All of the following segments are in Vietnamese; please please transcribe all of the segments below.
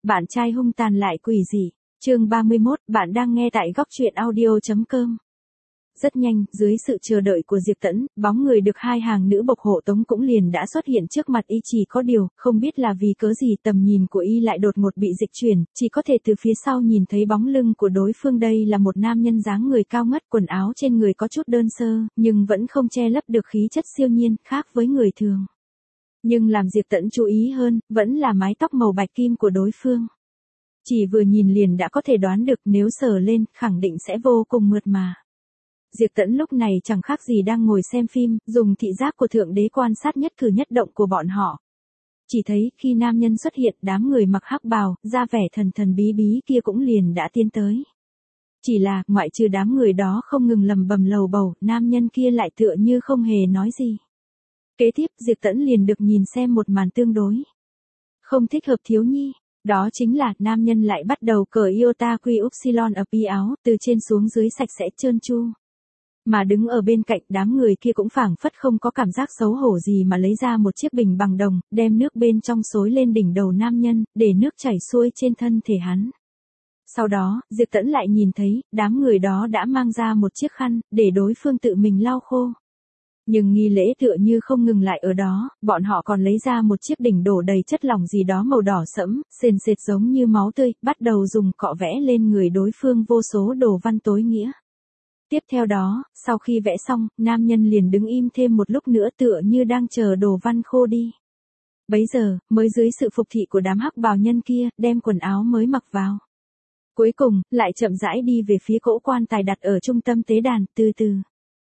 Bạn trai hung tàn lại quỷ dị. Chương 31, bạn đang nghe tại góc truyện audio.com. Rất nhanh, dưới sự chờ đợi của Diệp Tẫn, bóng người được hai hàng nữ bộc hộ tống cũng liền đã xuất hiện trước mặt y, chỉ có điều, không biết là vì cớ gì tầm nhìn của y lại đột ngột bị dịch chuyển, chỉ có thể từ phía sau nhìn thấy bóng lưng của đối phương. Đây là một nam nhân dáng người cao ngất, quần áo trên người có chút đơn sơ, nhưng vẫn không che lấp được khí chất siêu nhiên, khác với người thường. Nhưng làm Diệp Tẫn chú ý hơn, vẫn là mái tóc màu bạch kim của đối phương. Chỉ vừa nhìn liền đã có thể đoán được, nếu sờ lên, khẳng định sẽ vô cùng mượt mà. Diệp Tẫn lúc này chẳng khác gì đang ngồi xem phim, dùng thị giác của Thượng Đế quan sát nhất cử nhất động của bọn họ. Chỉ thấy, khi nam nhân xuất hiện, đám người mặc hắc bào, ra vẻ thần thần bí bí kia cũng liền đã tiến tới. Chỉ là, ngoại trừ đám người đó không ngừng lầm bầm lầu bầu, nam nhân kia lại tựa như không hề nói gì. Kế tiếp, Diệp Tẫn liền được nhìn xem một màn tương đối không thích hợp thiếu nhi. Đó chính là, nam nhân lại bắt đầu cởi iota quy upsilon ập y áo, từ trên xuống dưới sạch sẽ trơn tru. Mà đứng ở bên cạnh, đám người kia cũng phảng phất không có cảm giác xấu hổ gì mà lấy ra một chiếc bình bằng đồng, đem nước bên trong xối lên đỉnh đầu nam nhân, để nước chảy xuôi trên thân thể hắn. Sau đó, Diệp Tẫn lại nhìn thấy, đám người đó đã mang ra một chiếc khăn, để đối phương tự mình lau khô. Nhưng nghi lễ tựa như không ngừng lại ở đó, bọn họ còn lấy ra một chiếc đỉnh đổ đầy chất lỏng gì đó màu đỏ sẫm, sền sệt giống như máu tươi, bắt đầu dùng cọ vẽ lên người đối phương vô số đồ văn tối nghĩa. Tiếp theo đó, sau khi vẽ xong, nam nhân liền đứng im thêm một lúc nữa tựa như đang chờ đồ văn khô đi. Bấy giờ, mới dưới sự phục thị của đám hắc bào nhân kia, đem quần áo mới mặc vào. Cuối cùng, lại chậm rãi đi về phía cỗ quan tài đặt ở trung tâm tế đàn, từ từ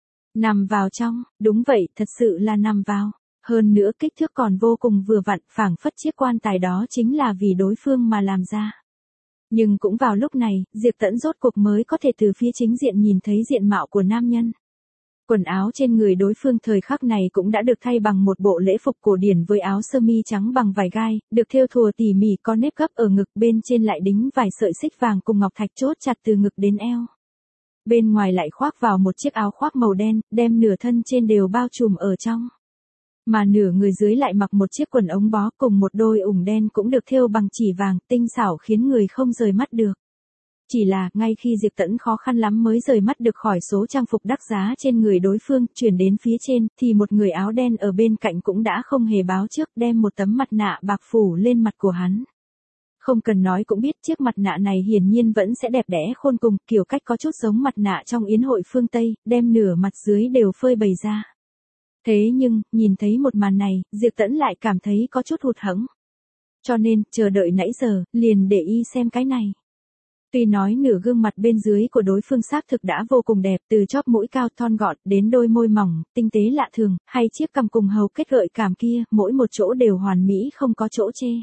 nằm vào trong. Đúng vậy, thật sự là nằm vào. Hơn nữa kích thước còn vô cùng vừa vặn, phảng phất chiếc quan tài đó chính là vì đối phương mà làm ra. Nhưng cũng vào lúc này, Diệp Tẫn rốt cuộc mới có thể từ phía chính diện nhìn thấy diện mạo của nam nhân. Quần áo trên người đối phương thời khắc này cũng đã được thay bằng một bộ lễ phục cổ điển với áo sơ mi trắng bằng vải gai, được thêu thùa tỉ mỉ, có nếp gấp ở ngực, bên trên lại đính vài sợi xích vàng cùng ngọc thạch chốt chặt từ ngực đến eo. Bên ngoài lại khoác vào một chiếc áo khoác màu đen, đem nửa thân trên đều bao trùm ở trong. Mà nửa người dưới lại mặc một chiếc quần ống bó cùng một đôi ủng đen cũng được thêu bằng chỉ vàng, tinh xảo khiến người không rời mắt được. Chỉ là, ngay khi Diệp Tẫn khó khăn lắm mới rời mắt được khỏi số trang phục đắt giá trên người đối phương, chuyển đến phía trên, thì một người áo đen ở bên cạnh cũng đã không hề báo trước, đem một tấm mặt nạ bạc phủ lên mặt của hắn. Không cần nói cũng biết chiếc mặt nạ này hiển nhiên vẫn sẽ đẹp đẽ khôn cùng, kiểu cách có chút giống mặt nạ trong yến hội phương Tây, đem nửa mặt dưới đều phơi bày ra. Thế nhưng, nhìn thấy một màn này, Diệp Tẫn lại cảm thấy có chút hụt hẫng. Cho nên, chờ đợi nãy giờ, liền để y xem cái này. Tuy nói nửa gương mặt bên dưới của đối phương xác thực đã vô cùng đẹp, từ chóp mũi cao thon gọn đến đôi môi mỏng, tinh tế lạ thường, hay chiếc cằm cùng hầu kết gợi cảm kia, mỗi một chỗ đều hoàn mỹ không có chỗ chê.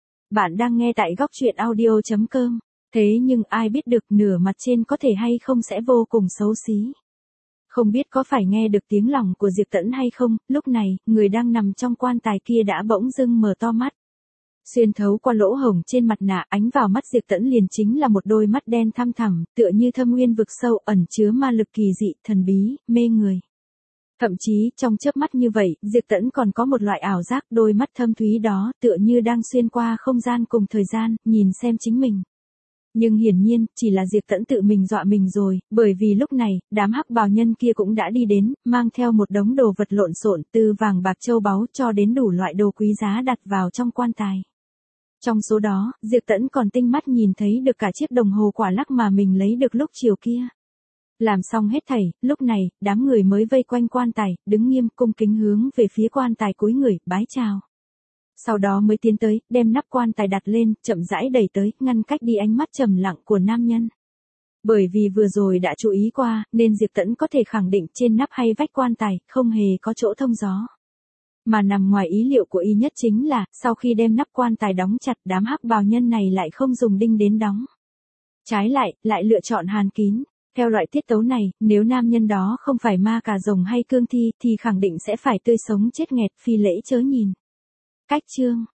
Bạn đang nghe tại góc truyện audio.com. Thế nhưng ai biết được nửa mặt trên có thể hay không sẽ vô cùng xấu xí. Không biết có phải nghe được tiếng lòng của Diệp Tẫn hay không, lúc này, người đang nằm trong quan tài kia đã bỗng dưng mở to mắt. Xuyên thấu qua lỗ hổng trên mặt nạ, ánh vào mắt Diệp Tẫn liền chính là một đôi mắt đen thăm thẳm, tựa như thâm nguyên vực sâu, ẩn chứa ma lực kỳ dị, thần bí, mê người. Thậm chí, trong chớp mắt như vậy, Diệp Tẫn còn có một loại ảo giác, đôi mắt thâm thúy đó, tựa như đang xuyên qua không gian cùng thời gian, nhìn xem chính mình. Nhưng hiển nhiên, chỉ là Diệp Tẫn tự mình dọa mình rồi, bởi vì lúc này, đám hắc bào nhân kia cũng đã đi đến, mang theo một đống đồ vật lộn xộn, từ vàng bạc châu báu cho đến đủ loại đồ quý giá đặt vào trong quan tài. Trong số đó, Diệp Tẫn còn tinh mắt nhìn thấy được cả chiếc đồng hồ quả lắc mà mình lấy được lúc chiều kia. Làm xong hết thảy, lúc này, đám người mới vây quanh quan tài, đứng nghiêm cung kính hướng về phía quan tài cúi người, bái chào. Sau đó mới tiến tới, đem nắp quan tài đặt lên, chậm rãi đẩy tới, ngăn cách đi ánh mắt trầm lặng của nam nhân. Bởi vì vừa rồi đã chú ý qua, nên Diệp Tẫn có thể khẳng định trên nắp hay vách quan tài, không hề có chỗ thông gió. Mà nằm ngoài ý liệu của y nhất chính là, sau khi đem nắp quan tài đóng chặt, đám hắc bào nhân này lại không dùng đinh đến đóng. Trái lại lựa chọn hàn kín. Theo loại tiết tấu này, nếu nam nhân đó không phải ma cà rồng hay cương thi, thì khẳng định sẽ phải tươi sống chết nghẹt, phi lễ chớ nhìn. Cách chương